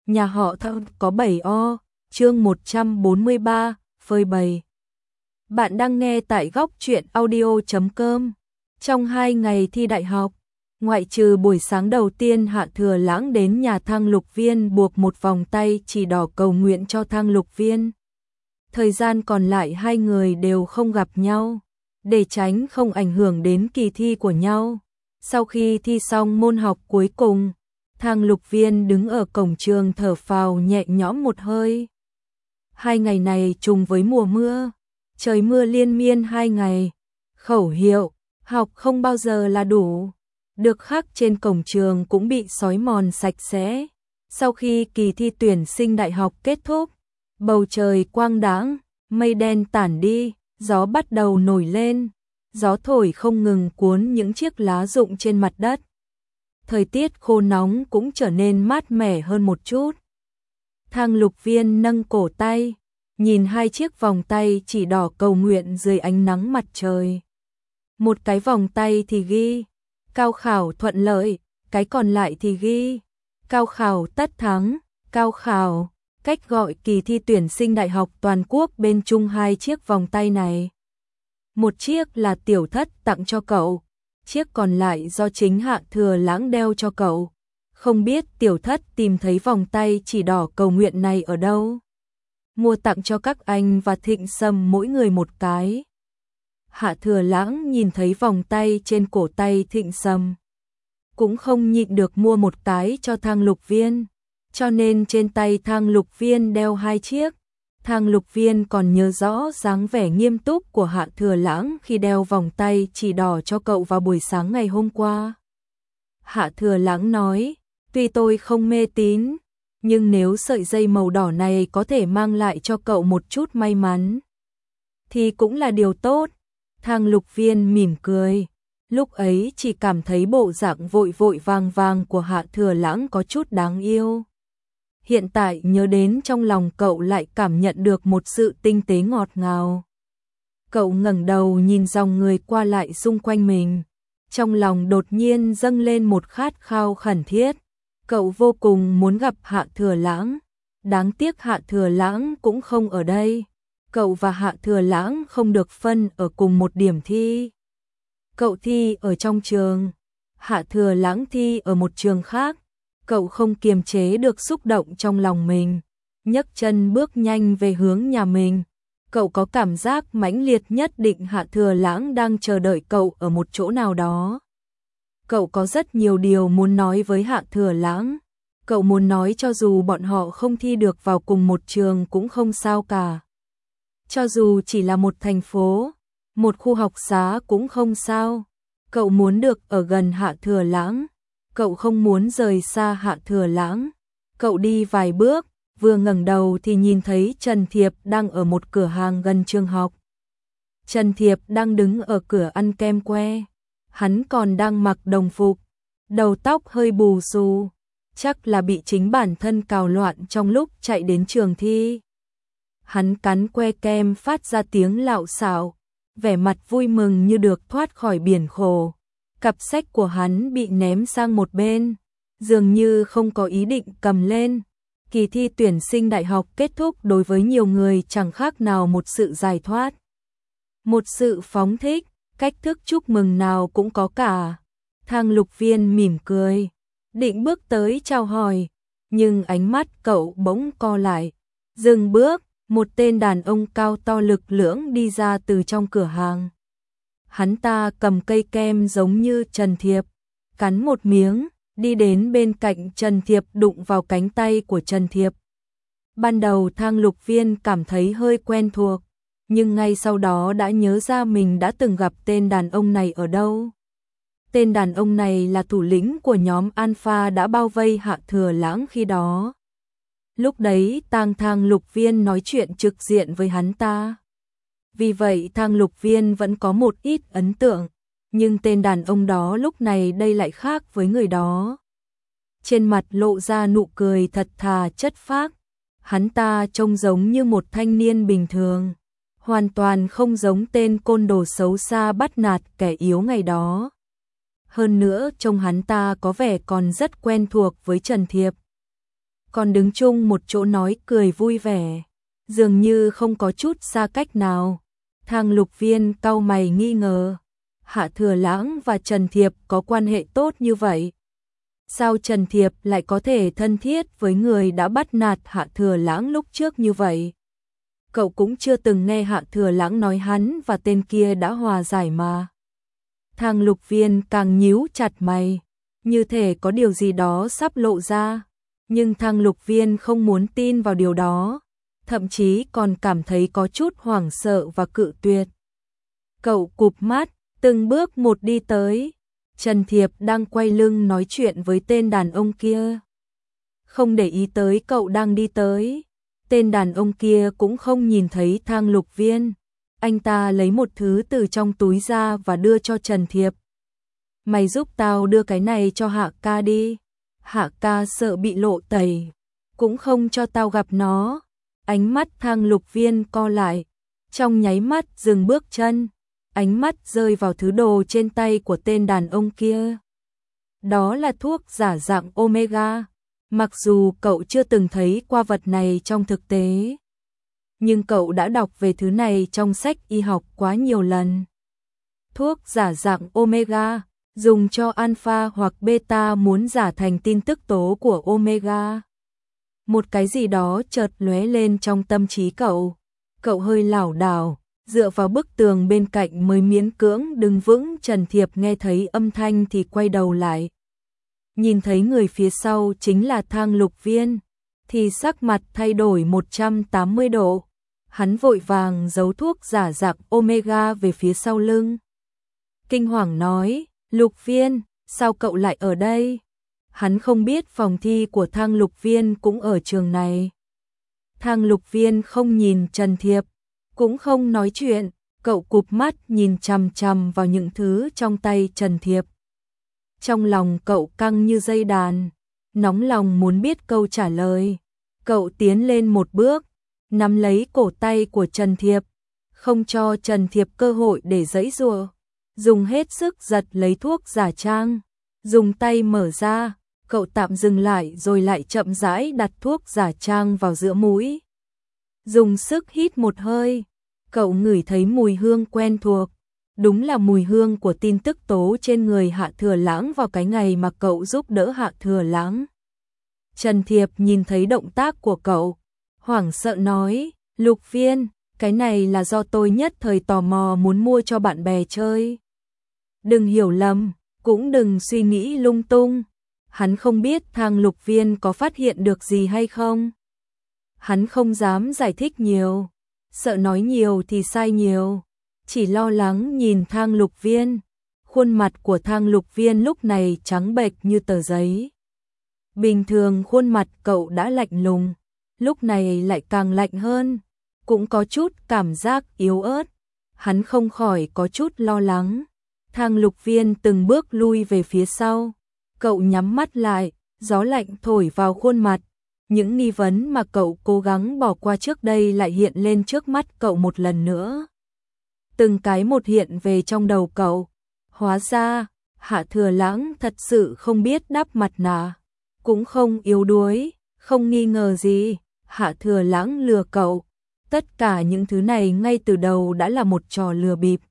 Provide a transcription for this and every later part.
Nhà họ Thăng có 7 o, chương 143, phơi bày. Bạn đang nghe tại góc truyện audio.com. Trong 2 ngày thi đại học, ngoại trừ buổi sáng đầu tiên Hạ Thừa Lãng đến nhà Thang Lục Viên buộc một vòng tay chỉ đỏ cầu nguyện cho Thang Lục Viên. Thời gian còn lại hai người đều không gặp nhau, để tránh không ảnh hưởng đến kỳ thi của nhau. Sau khi thi xong môn học cuối cùng, Thang Lục Viên đứng ở cổng trường thở phào nhẹ nhõm một hơi. 2 ngày này trùng với mùa mưa, trời mưa liên miên 2 ngày. Khẩu hiệu, học không bao giờ là đủ, được khắc trên cổng trường cũng bị xói mòn sạch sẽ. Sau khi kỳ thi tuyển sinh đại học kết thúc, bầu trời quang đãng, mây đen tản đi, gió bắt đầu nổi lên. Gió thổi không ngừng cuốn những chiếc lá rụng trên mặt đất. Thời tiết khô nóng cũng trở nên mát mẻ hơn một chút. Thang Lục Viên nâng cổ tay, nhìn hai chiếc vòng tay chỉ đỏ cầu nguyện dưới ánh nắng mặt trời. Một cái vòng tay thì ghi cao khảo thuận lợi, cái còn lại thì ghi cao khảo tất thắng. Cao khảo, cách gọi kỳ thi tuyển sinh đại học toàn quốc bên chung hai chiếc vòng tay này. Một chiếc là Tiểu Thất tặng cho cậu, chiếc còn lại do chính Hạ Thừa Lãng đeo cho cậu. Không biết Tiểu Thất tìm thấy vòng tay chỉ đỏ cầu nguyện này ở đâu. Mua tặng cho các anh và Thịnh Sâm mỗi người một cái. Hạ Thừa Lãng nhìn thấy vòng tay trên cổ tay Thịnh Sâm, cũng không nhịn được mua một cái cho Thang Lục Viên, cho nên trên tay Thang Lục Viên đeo 2 chiếc. Thang Lục Viên còn nhớ rõ dáng vẻ nghiêm túc của Hạ Thừa Lãng khi đeo vòng tay chỉ đỏ cho cậu vào buổi sáng ngày hôm qua. Hạ Thừa Lãng nói, tuy tôi không mê tín, nhưng nếu sợi dây màu đỏ này có thể mang lại cho cậu một chút may mắn, thì cũng là điều tốt. Thang Lục Viên mỉm cười, lúc ấy chỉ cảm thấy bộ dạng vội vội vàng vàng của Hạ Thừa Lãng có chút đáng yêu. Hiện tại nhớ đến trong lòng cậu lại cảm nhận được một sự tinh tế ngọt ngào. Cậu ngẩng đầu nhìn dòng người qua lại xung quanh mình, trong lòng đột nhiên dâng lên một khát khao khẩn thiết. Cậu vô cùng muốn gặp Hạ Thừa Lãng, đáng tiếc Hạ Thừa Lãng cũng không ở đây. Cậu và Hạ Thừa Lãng không được phân ở cùng một điểm thi. Cậu thi ở trong trường, Hạ Thừa Lãng thi ở một trường khác. Cậu không kiềm chế được xúc động trong lòng mình, nhấc chân bước nhanh về hướng nhà mình. Cậu có cảm giác mãnh liệt nhất định Hạ Thừa Lãng đang chờ đợi cậu ở một chỗ nào đó. Cậu có rất nhiều điều muốn nói với Hạ Thừa Lãng. Cậu muốn nói cho dù bọn họ không thi được vào cùng một trường cũng không sao cả. Cho dù chỉ là một thành phố, một khu học xá cũng không sao. Cậu muốn được ở gần Hạ Thừa Lãng. Cậu không muốn rời xa Hạ Thừa Lãng. Cậu đi vài bước, vừa ngẩng đầu thì nhìn thấy Trần Thiệp đang ở một cửa hàng gần trường học. Trần Thiệp đang đứng ở cửa ăn kem que. Hắn còn đang mặc đồng phục, đầu tóc hơi bù xù, chắc là bị chính bản thân cào loạn trong lúc chạy đến trường thi. Hắn cắn que kem phát ra tiếng lạo xạo, vẻ mặt vui mừng như được thoát khỏi biển khổ. Cặp sách của hắn bị ném sang một bên, dường như không có ý định cầm lên. Kỳ thi tuyển sinh đại học kết thúc đối với nhiều người chẳng khác nào một sự giải thoát, một sự phóng thích, cách thức chúc mừng nào cũng có cả. Thang Lục Viên mỉm cười, định bước tới chào hỏi, nhưng ánh mắt cậu bỗng co lại, dừng bước. Một tên đàn ông cao to lực lưỡng đi ra từ trong cửa hàng. Hắn ta cầm cây kem giống như Trần Thiệp, cắn một miếng, đi đến bên cạnh Trần Thiệp đụng vào cánh tay của Trần Thiệp. Ban đầu Thang Lục Viên cảm thấy hơi quen thuộc, nhưng ngay sau đó đã nhớ ra mình đã từng gặp tên đàn ông này ở đâu. Tên đàn ông này là thủ lĩnh của nhóm Alpha đã bao vây Hạ Thừa Lãng khi đó. Lúc đấy Thang Lục Viên nói chuyện trực diện với hắn ta. Vì vậy Thang Lục Viên vẫn có một ít ấn tượng, nhưng tên đàn ông đó lúc này đây lại khác với người đó. Trên mặt lộ ra nụ cười thật thà chất phác. Hắn ta trông giống như một thanh niên bình thường, hoàn toàn không giống tên côn đồ xấu xa bắt nạt kẻ yếu ngày đó. Hơn nữa trông hắn ta có vẻ còn rất quen thuộc với Trần Thiệp. còn đứng chung một chỗ nói cười vui vẻ, dường như không có chút xa cách nào. Thang Lục Viên cau mày nghi ngờ, Hạ Thừa Lãng và Trần Thiệp có quan hệ tốt như vậy? Sao Trần Thiệp lại có thể thân thiết với người đã bắt nạt Hạ Thừa Lãng lúc trước như vậy? Cậu cũng chưa từng nghe Hạ Thừa Lãng nói hắn và tên kia đã hòa giải mà. Thang Lục Viên càng nhíu chặt mày, như thể có điều gì đó sắp lộ ra. Nhưng Thang Lục Viên không muốn tin vào điều đó, thậm chí còn cảm thấy có chút hoảng sợ và cự tuyệt. Cậu cụp mắt, từng bước một đi tới. Trần Thiệp đang quay lưng nói chuyện với tên đàn ông kia, không để ý tới cậu đang đi tới. Tên đàn ông kia cũng không nhìn thấy Thang Lục Viên. Anh ta lấy một thứ từ trong túi ra và đưa cho Trần Thiệp. Mày giúp tao đưa cái này cho Hạ ca đi. Hạ ca sợ bị lộ tẩy, cũng không cho tao gặp nó. Ánh mắt Thang Lục Viên co lại, trong nháy mắt dừng bước chân. Ánh mắt rơi vào thứ đồ trên tay của tên đàn ông kia. Đó là thuốc giả dạng Omega. Mặc dù cậu chưa từng thấy qua vật này trong thực tế, nhưng cậu đã đọc về thứ này trong sách y học quá nhiều lần. Thuốc giả dạng Omega, dùng cho alpha hoặc beta muốn giả thành tin tức tố của Omega. Một cái gì đó chợt lóe lên trong tâm trí cậu. Cậu hơi lảo đảo, dựa vào bức tường bên cạnh mới miễn cưỡng đứng vững. Trần Thiệp nghe thấy âm thanh thì quay đầu lại. Nhìn thấy người phía sau chính là Thang Lục Viên, thì sắc mặt thay đổi 180 độ. Hắn vội vàng giấu thuốc giả dạng Omega về phía sau lưng. Kinh hoàng nói, Lục Viên, sao cậu lại ở đây? Hắn không biết phòng thi của Thang Lục Viên cũng ở trường này. Thang Lục Viên không nhìn Trần Thiệp, cũng không nói chuyện, cậu cụp mắt nhìn chằm chằm vào những thứ trong tay Trần Thiệp. Trong lòng cậu căng như dây đàn, nóng lòng muốn biết câu trả lời. Cậu tiến lên một bước, nắm lấy cổ tay của Trần Thiệp, không cho Trần Thiệp cơ hội để giãy giụa, dùng hết sức giật lấy thuốc giả trang, dùng tay mở ra. Cậu tạm dừng lại rồi lại chậm rãi đặt thuốc giả trang vào giữa mũi. Dùng sức hít một hơi, cậu ngửi thấy mùi hương quen thuộc. Đúng là mùi hương của tin tức tố trên người Hạ Thừa Lãng vào cái ngày mà cậu giúp đỡ Hạ Thừa Lãng. Trần Thiệp nhìn thấy động tác của cậu, hoảng sợ nói, Lục Viên, cái này là do tôi nhất thời tò mò muốn mua cho bạn bè chơi. Đừng hiểu lầm, cũng đừng suy nghĩ lung tung. Hắn không biết Thang Lục Viên có phát hiện được gì hay không. Hắn không dám giải thích nhiều, sợ nói nhiều thì sai nhiều. Chỉ lo lắng nhìn Thang Lục Viên. Khuôn mặt của Thang Lục Viên lúc này trắng bệch như tờ giấy. Bình thường khuôn mặt cậu đã lạnh lùng, lúc này lại càng lạnh hơn, cũng có chút cảm giác yếu ớt. Hắn không khỏi có chút lo lắng. Thang Lục Viên từng bước lui về phía sau. Cậu nhắm mắt lại, gió lạnh thổi vào khuôn mặt. Những nghi vấn mà cậu cố gắng bỏ qua trước đây lại hiện lên trước mắt cậu một lần nữa. Từng cái một hiện về trong đầu cậu. Hóa ra, Hạ Thừa Lãng thật sự không biết đắp mặt nạ, cũng không yếu đuối, không nghi ngờ gì. Hạ Thừa Lãng lừa cậu. Tất cả những thứ này ngay từ đầu đã là một trò lừa bịp.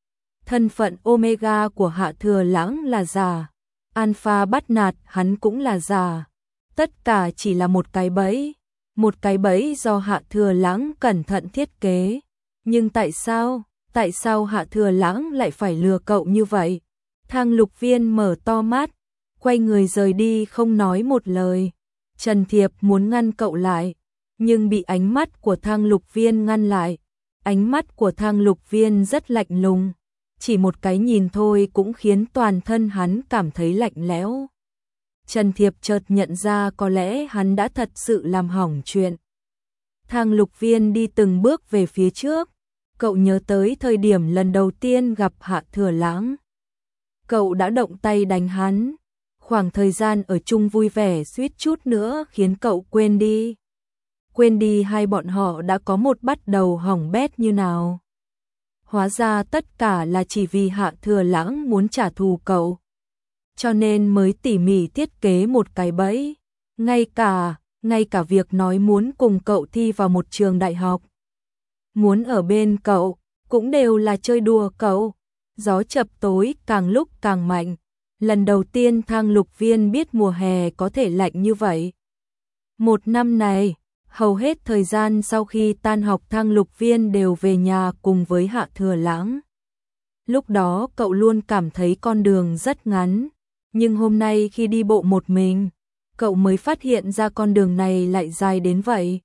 Thân phận Omega của Hạ Thừa Lãng là giả. Alpha bắt nạt hắn cũng là giả. Tất cả chỉ là một cái bẫy. Một cái bẫy do Hạ Thừa Lãng cẩn thận thiết kế. Nhưng tại sao? Tại sao Hạ Thừa Lãng lại phải lừa cậu như vậy? Thang Lục Viên mở to mắt, quay người rời đi không nói một lời. Trần Thiệp muốn ngăn cậu lại, nhưng bị ánh mắt của Thang Lục Viên ngăn lại. Ánh mắt của Thang Lục Viên rất lạnh lùng, chỉ một cái nhìn thôi cũng khiến toàn thân hắn cảm thấy lạnh lẽo. Trần Thiệp chợt nhận ra có lẽ hắn đã thật sự làm hỏng chuyện. Thang Lục Viên đi từng bước về phía trước. Cậu nhớ tới thời điểm lần đầu tiên gặp Hạ Thừa Lãng. Cậu đã động tay đánh hắn. Khoảng thời gian ở chung vui vẻ suýt chút nữa khiến cậu quên đi. Quên đi hai bọn họ đã có một bắt đầu hỏng bét như nào. Hóa ra tất cả là chỉ vì Hạ Thừa Lãng muốn trả thù cậu. Cho nên mới tỉ mỉ thiết kế một cái bẫy. Ngay cả ngay cả việc nói muốn cùng cậu thi vào một trường đại học, muốn ở bên cậu, cũng đều là chơi đùa cậu. Gió chập tối càng lúc càng mạnh. Lần đầu tiên Thang Lục Viên biết mùa hè có thể lạnh như vậy. Một năm này, hầu hết thời gian sau khi tan học Thang Lục Viên đều về nhà cùng với Hạ Thừa Lãng. Lúc đó cậu luôn cảm thấy con đường rất ngắn, nhưng hôm nay khi đi bộ một mình, cậu mới phát hiện ra con đường này lại dài đến vậy.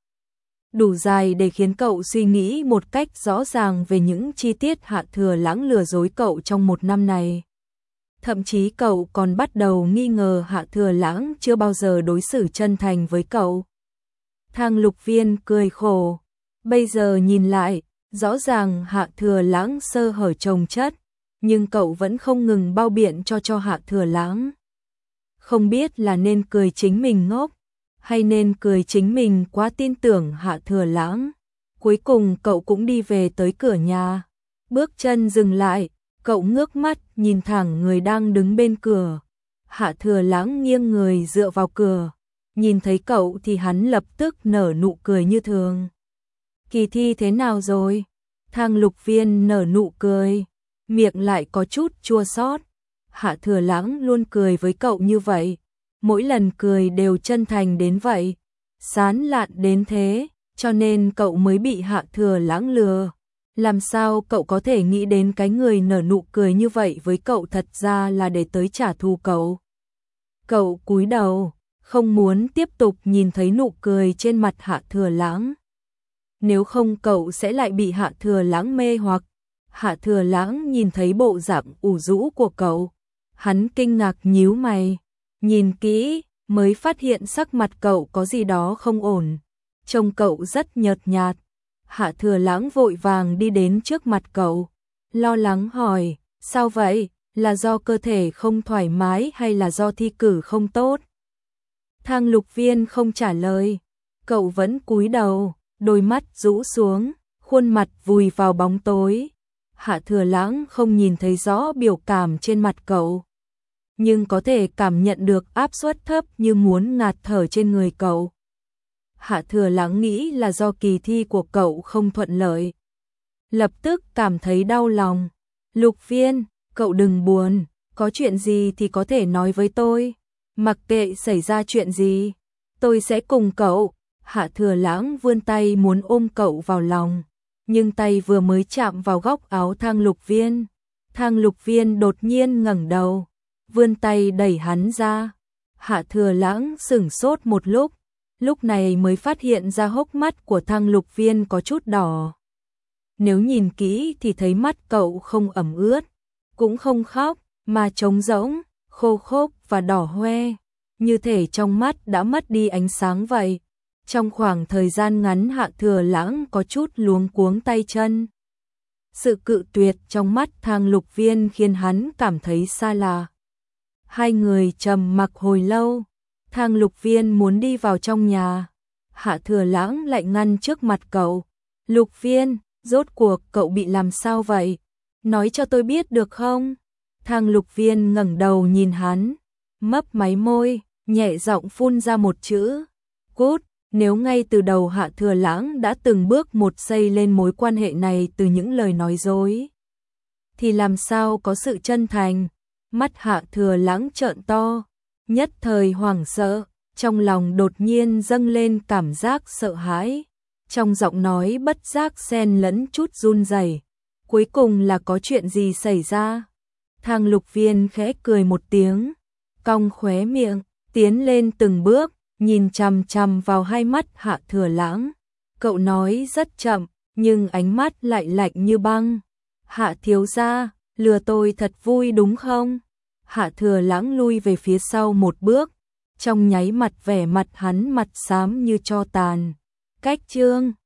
Đủ dài để khiến cậu suy nghĩ một cách rõ ràng về những chi tiết Hạ Thừa Lãng lừa dối cậu trong một năm này. Thậm chí cậu còn bắt đầu nghi ngờ Hạ Thừa Lãng chưa bao giờ đối xử chân thành với cậu. Thang Lục Viên cười khổ. Bây giờ nhìn lại, rõ ràng Hạ Thừa Lãng sơ hở chồng chất, nhưng cậu vẫn không ngừng bao biện cho Hạ Thừa Lãng. Không biết là nên cười chính mình ngốc, hay nên cười chính mình quá tin tưởng Hạ Thừa Lãng. Cuối cùng cậu cũng đi về tới cửa nhà. Bước chân dừng lại, cậu ngước mắt nhìn thẳng người đang đứng bên cửa. Hạ Thừa Lãng nghiêng người dựa vào cửa. Nhìn thấy cậu thì hắn lập tức nở nụ cười như thường. Kỳ thi thế nào rồi? Thang Lục Viên nở nụ cười, miệng lại có chút chua xót. Hạ Thừa Lãng luôn cười với cậu như vậy, mỗi lần cười đều chân thành đến vậy, sán lạn đến thế, cho nên cậu mới bị Hạ Thừa Lãng lừa. Làm sao cậu có thể nghĩ đến cái người nở nụ cười như vậy với cậu thật ra là để tới trả thù cậu? Cậu cúi đầu, không muốn tiếp tục nhìn thấy nụ cười trên mặt Hạ Thừa Lãng. Nếu không cậu sẽ lại bị Hạ Thừa Lãng mê hoặc. Hạ Thừa Lãng nhìn thấy bộ dạng ủ rũ của cậu, hắn kinh ngạc nhíu mày, nhìn kỹ mới phát hiện sắc mặt cậu có gì đó không ổn, trông cậu rất nhợt nhạt. Hạ Thừa Lãng vội vàng đi đến trước mặt cậu, lo lắng hỏi, sao vậy, là do cơ thể không thoải mái hay là do thi cử không tốt? Thang Lục Viên không trả lời, cậu vẫn cúi đầu, đôi mắt rũ xuống, khuôn mặt vùi vào bóng tối. Hạ Thừa Lãng không nhìn thấy rõ biểu cảm trên mặt cậu, nhưng có thể cảm nhận được áp suất thấp như muốn ngạt thở trên người cậu. Hạ Thừa Lãng nghĩ là do kỳ thi của cậu không thuận lợi, lập tức cảm thấy đau lòng. Lục Viên, cậu đừng buồn, có chuyện gì thì có thể nói với tôi, mặc kệ xảy ra chuyện gì, tôi sẽ cùng cậu. Hạ Thừa Lãng vươn tay muốn ôm cậu vào lòng, nhưng tay vừa mới chạm vào góc áo Thang Lục Viên. Thang Lục Viên đột nhiên ngẩng đầu, vươn tay đẩy hắn ra. Hạ Thừa Lãng sửng sốt một lúc này mới phát hiện ra hốc mắt của Thang Lục Viên có chút đỏ. Nếu nhìn kỹ thì thấy mắt cậu không ẩm ướt, cũng không khóc, mà trống rỗng, khô khốc và đỏ hoe, như thể trong mắt đã mất đi ánh sáng vậy. Trong khoảng thời gian ngắn Hạ Thừa Lãng có chút luống cuống tay chân. Sự cự tuyệt trong mắt Thang Lục Viên khiến hắn cảm thấy xa lạ. Hai người trầm mặc hồi lâu, Thang Lục Viên muốn đi vào trong nhà. Hạ Thừa Lãng lại ngăn trước mặt cậu. Lục Viên, rốt cuộc cậu bị làm sao vậy? Nói cho tôi biết được không? Thang Lục Viên ngẩng đầu nhìn hắn, mấp máy môi, nhẹ giọng phun ra một chữ, cút. Nếu ngay từ đầu Hạ Thừa Lãng đã từng bước một xây lên mối quan hệ này từ những lời nói dối, thì làm sao có sự chân thành? Mắt Hạ Thừa Lãng trợn to, nhất thời hoảng sợ, trong lòng đột nhiên dâng lên cảm giác sợ hãi, trong giọng nói bất giác xen lẫn chút run rẩy. Cuối cùng là có chuyện gì xảy ra? Thang Lục Viên khẽ cười một tiếng, cong khóe miệng, tiến lên từng bước, nhìn chằm chằm vào hai mắt Hạ Thừa Lãng. Cậu nói rất chậm, nhưng ánh mắt lại lạnh như băng. Hạ thiếu gia, lừa tôi thật vui đúng không? Hạ Thừa Lãng lui về phía sau một bước, trong nháy mắt vẻ mặt hắn mặt xám như tro tàn. Cách chương